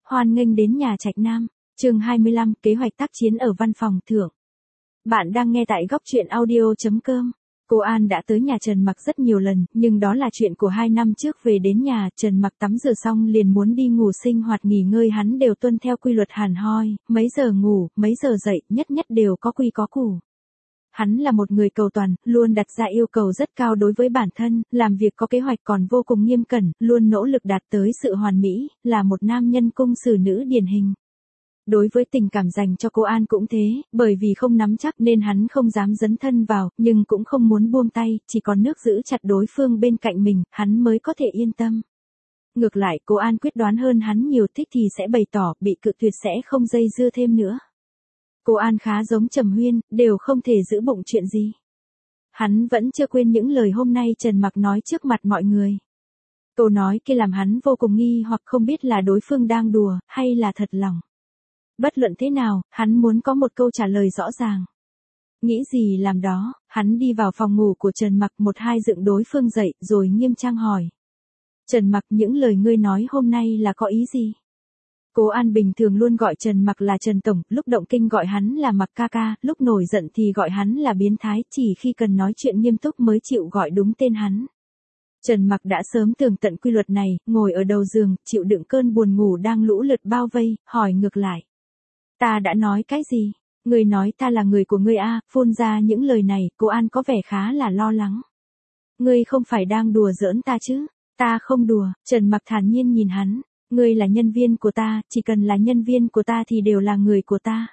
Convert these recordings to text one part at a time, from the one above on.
hoan nghênh đến nhà Trạch Nam. Chương 25, kế hoạch tác chiến ở văn phòng thưởng. Bạn đang nghe tại góc truyện audio.com. Cô An đã tới nhà Trần Mặc rất nhiều lần, nhưng đó là chuyện của 2 năm trước. Về đến nhà, Trần Mặc tắm rửa xong liền muốn đi ngủ, sinh hoạt nghỉ ngơi hắn đều tuân theo quy luật hàn hoi, mấy giờ ngủ, mấy giờ dậy, nhất đều có quy có củ. Hắn là một người cầu toàn, luôn đặt ra yêu cầu rất cao đối với bản thân, làm việc có kế hoạch còn vô cùng nghiêm cẩn, luôn nỗ lực đạt tới sự hoàn mỹ, là một nam nhân cung xử nữ điển hình. Đối với tình cảm dành cho cô An cũng thế, bởi vì không nắm chắc nên hắn không dám dấn thân vào, nhưng cũng không muốn buông tay, chỉ còn nước giữ chặt đối phương bên cạnh mình, hắn mới có thể yên tâm. Ngược lại, cô An quyết đoán hơn hắn nhiều, thích thì sẽ bày tỏ, bị cự tuyệt sẽ không dây dưa thêm nữa. Cô An khá giống Trầm Huyên, đều không thể giữ bụng chuyện gì. Hắn vẫn chưa quên những lời hôm nay Trần Mặc nói trước mặt mọi người. Câu nói kia làm hắn vô cùng nghi hoặc, không biết là đối phương đang đùa, hay là thật lòng. Bất luận thế nào, hắn muốn có một câu trả lời rõ ràng. Nghĩ gì làm đó, hắn đi vào phòng ngủ của Trần Mặc, một hai dựng đối phương dậy, rồi nghiêm trang hỏi. Trần Mặc, những lời ngươi nói hôm nay là có ý gì? Cô An bình thường luôn gọi Trần Mặc là Trần Tổng, lúc động kinh gọi hắn là Mặc ca ca, lúc nổi giận thì gọi hắn là biến thái, chỉ khi cần nói chuyện nghiêm túc mới chịu gọi đúng tên hắn. Trần Mặc đã sớm tường tận quy luật này, ngồi ở đầu giường, chịu đựng cơn buồn ngủ đang lũ lượt bao vây, hỏi ngược lại. Ta đã nói cái gì? Ngươi nói ta là người của ngươi a? Phun ra những lời này, cô An có vẻ khá là lo lắng. Ngươi không phải đang đùa giỡn ta chứ? Ta không đùa, Trần Mặc thản nhiên nhìn hắn. Ngươi là nhân viên của ta, chỉ cần là nhân viên của ta thì đều là người của ta.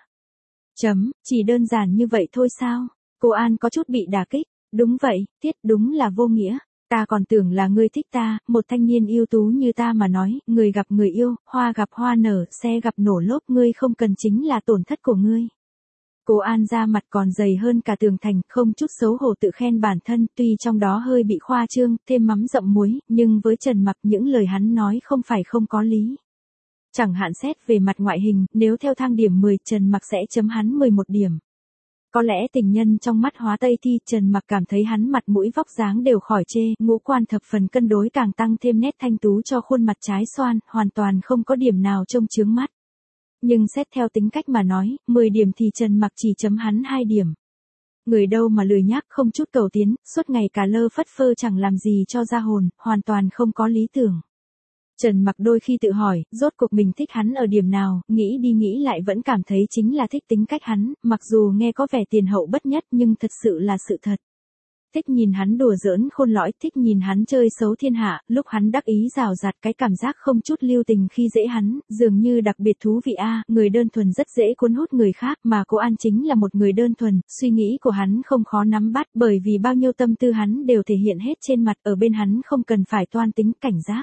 Chỉ đơn giản như vậy thôi sao? Cô An có chút bị đả kích. Đúng vậy, Tiết, đúng là vô nghĩa. Ta còn tưởng là ngươi thích ta, một thanh niên ưu tú như ta mà nói, người gặp người yêu, hoa gặp hoa nở, xe gặp nổ lốp, ngươi không cần chính là tổn thất của ngươi. Cô An ra mặt còn dày hơn cả tường thành, không chút xấu hổ tự khen bản thân, tuy trong đó hơi bị khoa trương, thêm mắm dặm muối, nhưng với Trần Mặc những lời hắn nói không phải không có lý. Chẳng hạn xét về mặt ngoại hình, nếu theo thang điểm 10, Trần Mặc sẽ chấm hắn 11 điểm. Có lẽ tình nhân trong mắt hóa Tây Thi, Trần Mặc cảm thấy hắn mặt mũi vóc dáng đều khỏi chê, ngũ quan thập phần cân đối càng tăng thêm nét thanh tú cho khuôn mặt trái xoan, hoàn toàn không có điểm nào trông chướng mắt. Nhưng xét theo tính cách mà nói, 10 điểm thì Trần Mặc chỉ chấm hắn 2 điểm. Người đâu mà lười nhác, không chút cầu tiến, suốt ngày cả lơ phất phơ chẳng làm gì cho ra hồn, hoàn toàn không có lý tưởng. Trần Mặc đôi khi tự hỏi, rốt cuộc mình thích hắn ở điểm nào, nghĩ đi nghĩ lại vẫn cảm thấy chính là thích tính cách hắn, mặc dù nghe có vẻ tiền hậu bất nhất nhưng thật sự là sự thật. Thích nhìn hắn đùa giỡn khôn lõi, thích nhìn hắn chơi xấu thiên hạ, lúc hắn đắc ý rào rạt, cái cảm giác không chút lưu tình khi dễ hắn, dường như đặc biệt thú vị a. Người đơn thuần rất dễ cuốn hút người khác, mà cô An chính là một người đơn thuần, suy nghĩ của hắn không khó nắm bắt, bởi vì bao nhiêu tâm tư hắn đều thể hiện hết trên mặt, ở bên hắn không cần phải toan tính cảnh giác.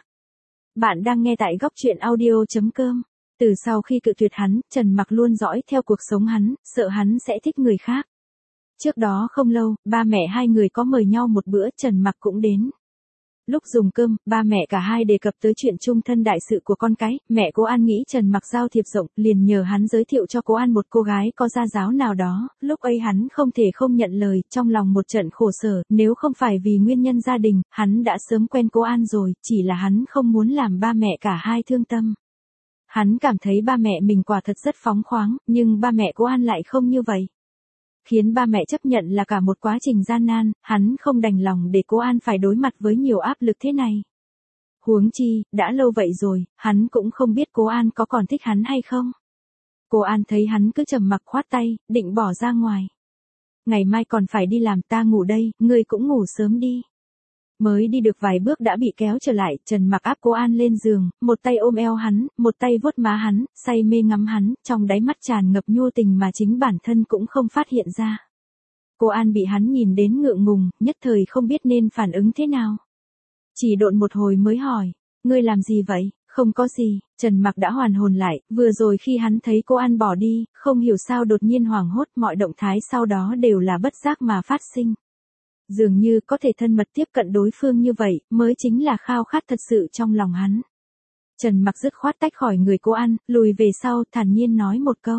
Bạn đang nghe tại góc truyện audio.com. Từ sau khi cự tuyệt hắn, Trần Mặc luôn dõi theo cuộc sống hắn, sợ hắn sẽ thích người khác. Trước đó không lâu, ba mẹ hai người có mời nhau một bữa, Trần Mặc cũng đến. Lúc dùng cơm, ba mẹ cả hai đề cập tới chuyện chung thân đại sự của con cái, mẹ cô An nghĩ Trần Mặc giao thiệp rộng, liền nhờ hắn giới thiệu cho cô An một cô gái có gia giáo nào đó, lúc ấy hắn không thể không nhận lời, trong lòng một trận khổ sở, nếu không phải vì nguyên nhân gia đình, hắn đã sớm quen cô An rồi, chỉ là hắn không muốn làm ba mẹ cả hai thương tâm. Hắn cảm thấy ba mẹ mình quả thật rất phóng khoáng, nhưng ba mẹ cô An lại không như vậy. Khiến ba mẹ chấp nhận là cả một quá trình gian nan, hắn không đành lòng để cô An phải đối mặt với nhiều áp lực thế này. Huống chi, đã lâu vậy rồi, hắn cũng không biết cô An có còn thích hắn hay không. Cô An thấy hắn cứ trầm mặc khoát tay, định bỏ ra ngoài. Ngày mai còn phải đi làm, ta ngủ đây, ngươi cũng ngủ sớm đi. Mới đi được vài bước đã bị kéo trở lại, Trần Mặc áp cô An lên giường, một tay ôm eo hắn, một tay vuốt má hắn, say mê ngắm hắn, trong đáy mắt tràn ngập nhu tình mà chính bản thân cũng không phát hiện ra. Cô An bị hắn nhìn đến ngượng ngùng, nhất thời không biết nên phản ứng thế nào. Chỉ độn một hồi mới hỏi, ngươi làm gì vậy? Không có gì, Trần Mặc đã hoàn hồn lại, vừa rồi khi hắn thấy cô An bỏ đi, không hiểu sao đột nhiên hoảng hốt, mọi động thái sau đó đều là bất giác mà phát sinh. Dường như có thể thân mật tiếp cận đối phương như vậy, mới chính là khao khát thật sự trong lòng hắn. Trần Mặc dứt khoát tách khỏi người cô An, lùi về sau, thản nhiên nói một câu.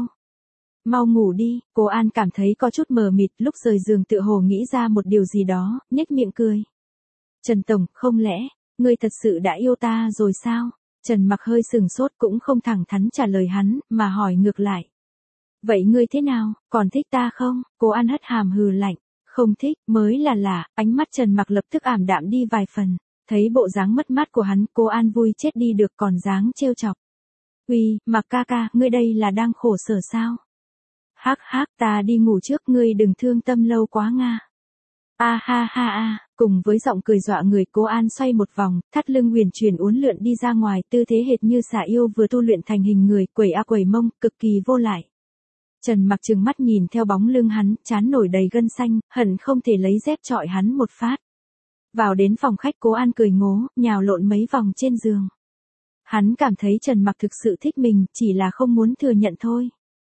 Mau ngủ đi, cô An cảm thấy có chút mờ mịt, lúc rời giường tựa hồ nghĩ ra một điều gì đó, nhếch miệng cười. Trần Tổng, không lẽ, ngươi thật sự đã yêu ta rồi sao? Trần Mặc hơi sừng sốt cũng không thẳng thắn trả lời hắn, mà hỏi ngược lại. Vậy ngươi thế nào, còn thích ta không? Cố An hất hàm hừ lạnh. Không thích, mới là lạ, ánh mắt Trần Mặc lập tức ảm đạm đi vài phần. Thấy bộ dáng mất mát của hắn, Cố An vui chết đi được còn dáng trêu chọc. Uy, Mặc ca ca, ngươi đây là đang khổ sở sao? Hắc hắc, ta đi ngủ trước, ngươi đừng thương tâm lâu quá nga. A ha ha a, cùng với giọng cười dọa người, Cố An xoay một vòng, thắt lưng huyền chuyển uốn lượn đi ra ngoài, tư thế hệt như xà yêu vừa tu luyện thành hình người, quẩy a quẩy mông, cực kỳ vô lại. Trần Mặc trừng mắt nhìn theo bóng lưng hắn, trán nổi đầy gân xanh, hận không thể lấy dép chọi hắn một phát. Vào đến phòng khách, Cố An cười ngố, nhào lộn mấy vòng trên giường. Hắn cảm thấy Trần Mặc thực sự thích mình, chỉ là không muốn thừa nhận thôi.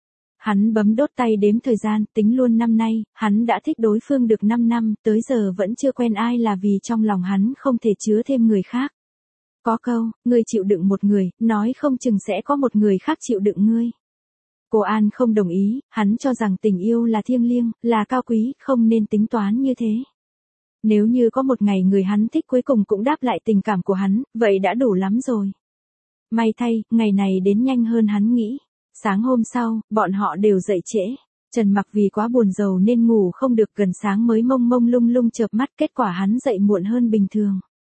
Hắn bấm đốt tay đếm thời gian, tính luôn năm nay, hắn đã thích đối phương được 5 năm, tới giờ vẫn chưa quen ai là vì trong lòng hắn không thể chứa thêm người khác. Có câu, ngươi chịu đựng một người, nói không chừng sẽ có một người khác chịu đựng ngươi. Cố An không đồng ý, hắn cho rằng tình yêu là thiêng liêng, là cao quý, không nên tính toán như thế. Nếu như có một ngày người hắn thích cuối cùng cũng đáp lại tình cảm của hắn, vậy đã đủ lắm rồi. May thay, ngày này đến nhanh hơn hắn nghĩ. Sáng hôm sau, bọn họ đều dậy trễ. Trần Mặc vì quá buồn rầu nên ngủ không được, gần sáng mới mông mông lung lung chợp mắt, kết quả hắn dậy muộn hơn bình thường.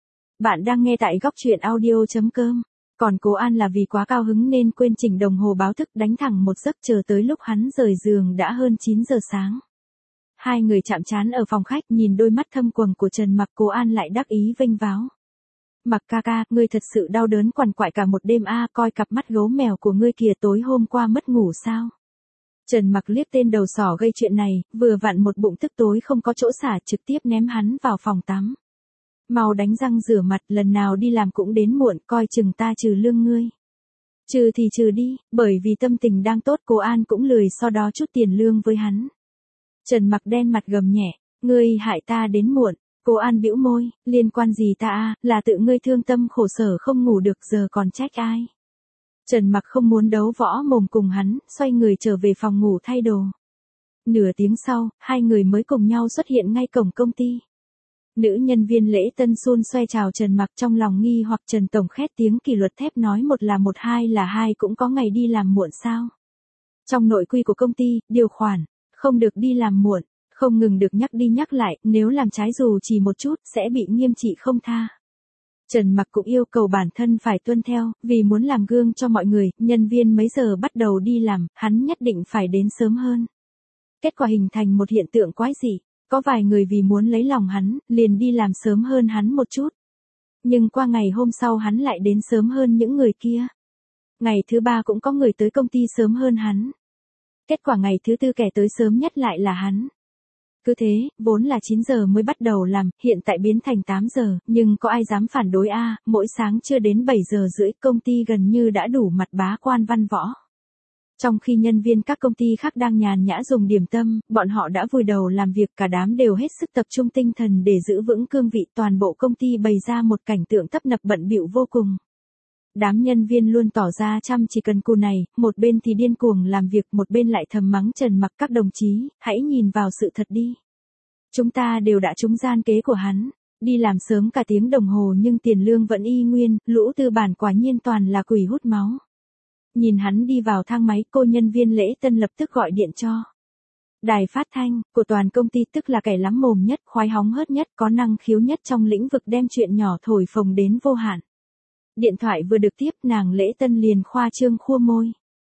Bạn đang nghe tại góc truyện audio.com. Còn Cố An là vì quá cao hứng nên quên chỉnh đồng hồ báo thức, đánh thẳng một giấc, chờ tới lúc hắn rời giường đã hơn 9 giờ sáng. Hai người chạm trán ở phòng khách, nhìn đôi mắt thâm quầng của Trần Mặc, Cố An lại đắc ý vênh váo. Mặc ca ca, ngươi thật sự đau đớn quằn quại cả một đêm a, coi cặp mắt gấu mèo của ngươi kìa, tối hôm qua mất ngủ sao? Trần Mặc liếc tên đầu sỏ gây chuyện này, vừa vặn một bụng tức tối không có chỗ xả, trực tiếp ném hắn vào phòng tắm. Mau đánh răng rửa mặt, lần nào đi làm cũng đến muộn, coi chừng ta trừ lương ngươi. Trừ thì trừ đi, bởi vì tâm tình đang tốt, Cố An cũng lười so đó chút tiền lương với hắn. Trần Mặc đen mặt gầm nhẹ, ngươi hại ta đến muộn. Cố An bĩu môi, liên quan gì ta a, là tự ngươi thương tâm khổ sở không ngủ được, giờ còn trách ai. Trần Mặc không muốn đấu võ mồm cùng hắn, xoay người trở về phòng ngủ thay đồ. Nửa tiếng sau, hai người mới cùng nhau xuất hiện ngay cổng công ty. Nữ nhân viên lễ tân xun xoay chào Trần Mặc, trong lòng nghi hoặc Trần Tổng khét tiếng kỷ luật thép nói một là một, hai là hai, cũng có ngày đi làm muộn sao? Trong nội quy của công ty, điều khoản, không được đi làm muộn. Không ngừng được nhắc đi nhắc lại, nếu làm trái dù chỉ một chút, sẽ bị nghiêm trị không tha. Trần Mặc cũng yêu cầu bản thân phải tuân theo, vì muốn làm gương cho mọi người, nhân viên mấy giờ bắt đầu đi làm, hắn nhất định phải đến sớm hơn. Kết quả hình thành một hiện tượng quái dị, có vài người vì muốn lấy lòng hắn, liền đi làm sớm hơn hắn một chút. Nhưng qua ngày hôm sau hắn lại đến sớm hơn những người kia. Ngày thứ ba cũng có người tới công ty sớm hơn hắn. Kết quả ngày thứ tư kẻ tới sớm nhất lại là hắn. Cứ thế, vốn là 9 giờ mới bắt đầu làm, hiện tại biến thành 8 giờ, nhưng có ai dám phản đối a, mỗi sáng chưa đến 7 giờ rưỡi, công ty gần như đã đủ mặt bá quan văn võ. Trong khi nhân viên các công ty khác đang nhàn nhã dùng điểm tâm, bọn họ đã vùi đầu làm việc, cả đám đều hết sức tập trung tinh thần để giữ vững cương vị, toàn bộ công ty bày ra một cảnh tượng tấp nập bận bịu vô cùng. Đám nhân viên luôn tỏ ra chăm chỉ cần cù này, một bên thì điên cuồng làm việc, một bên lại thầm mắng Trần Mặc, các đồng chí, hãy nhìn vào sự thật đi. Chúng ta đều đã trúng gian kế của hắn, đi làm sớm cả tiếng đồng hồ nhưng tiền lương vẫn y nguyên, lũ tư bản quả nhiên toàn là quỷ hút máu. Nhìn hắn đi vào thang máy, cô nhân viên lễ tân lập tức gọi điện cho đài phát thanh của toàn công ty, tức là kẻ lắm mồm nhất, khoái hóng hớt nhất, có năng khiếu nhất trong lĩnh vực đem chuyện nhỏ thổi phồng đến vô hạn. Điện thoại vừa được tiếp, nàng lễ tân liền khoa trương khua môi.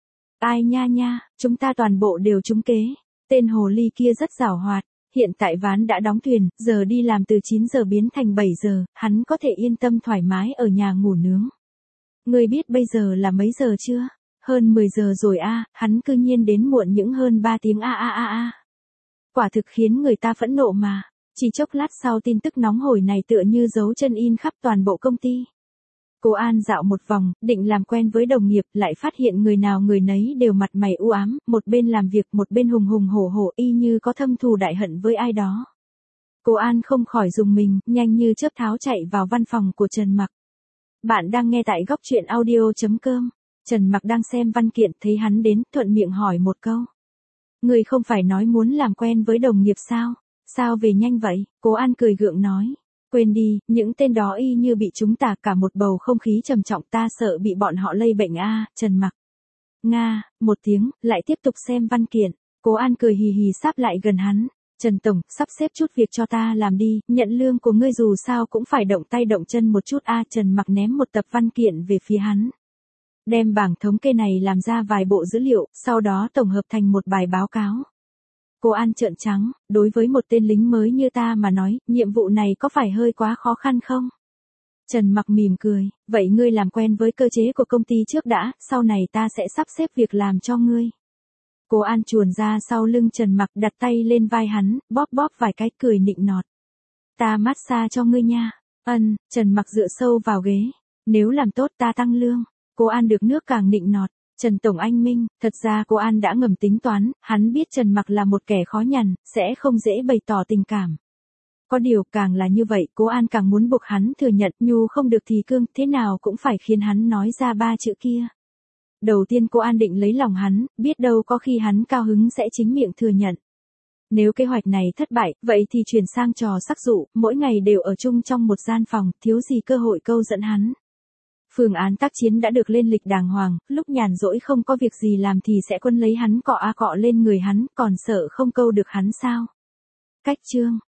Ai nha nha, chúng ta toàn bộ đều trúng kế. Tên hồ ly kia rất giảo hoạt. Hiện tại ván đã đóng thuyền, giờ đi làm từ 9 giờ biến thành 7 giờ, hắn có thể yên tâm thoải mái ở nhà ngủ nướng. Ngươi biết bây giờ là mấy giờ chưa? Hơn 10 giờ rồi a, hắn cư nhiên đến muộn những hơn 3 tiếng a. Quả thực khiến người ta phẫn nộ mà. Chỉ chốc lát sau, tin tức nóng hổi này tựa như dấu chân in khắp toàn bộ công ty. Cố An dạo một vòng, định làm quen với đồng nghiệp, lại phát hiện người nào người nấy đều mặt mày u ám, một bên làm việc một bên hùng hùng hổ hổ, y như có thâm thù đại hận với ai đó. Cố An không khỏi rùng mình, nhanh như chớp tháo chạy vào văn phòng của Trần Mặc. Bạn đang nghe tại góc truyện audio.com. Trần Mặc đang xem văn kiện, thấy hắn đến, thuận miệng hỏi một câu. Người không phải nói muốn làm quen với đồng nghiệp sao? Sao về nhanh vậy? Cố An cười gượng nói. Quên đi, những tên đó y như bị chúng ta cả một bầu không khí trầm trọng, ta sợ bị bọn họ lây bệnh a. Trần Mặc. Nga, một tiếng, lại tiếp tục xem văn kiện. Cố An cười hì hì sáp lại gần hắn. Trần Tổng, sắp xếp chút việc cho ta làm đi, nhận lương của ngươi dù sao cũng phải động tay động chân một chút a. Trần Mặc ném một tập văn kiện về phía hắn. Đem bảng thống kê này làm ra vài bộ dữ liệu, sau đó tổng hợp thành một bài báo cáo. Cố An trợn trắng, đối với một tên lính mới như ta mà nói, nhiệm vụ này có phải hơi quá khó khăn không? Trần Mặc mỉm cười, vậy ngươi làm quen với cơ chế của công ty trước đã, sau này ta sẽ sắp xếp việc làm cho ngươi. Cố An chuồn ra sau lưng Trần Mặc, đặt tay lên vai hắn, bóp bóp vài cái, cười nịnh nọt. Ta massage cho ngươi nha. Trần Mặc dựa sâu vào ghế. Nếu làm tốt ta tăng lương. Cố An được nước càng nịnh nọt. Trần Tổng anh minh, thật ra Cố An đã ngầm tính toán, hắn biết Trần Mặc là một kẻ khó nhằn, sẽ không dễ bày tỏ tình cảm. Có điều càng là như vậy, Cố An càng muốn buộc hắn thừa nhận, nhu không được thì cương, thế nào cũng phải khiến hắn nói ra 3 chữ kia. Đầu tiên Cố An định lấy lòng hắn, biết đâu có khi hắn cao hứng sẽ chính miệng thừa nhận. Nếu kế hoạch này thất bại, vậy thì chuyển sang trò sắc dụ, mỗi ngày đều ở chung trong một gian phòng, thiếu gì cơ hội câu dẫn hắn. Phương án tác chiến đã được lên lịch đàng hoàng, lúc nhàn rỗi không có việc gì làm thì sẽ quân lấy hắn cọ lên người hắn, còn sợ không câu được hắn sao. Cách chương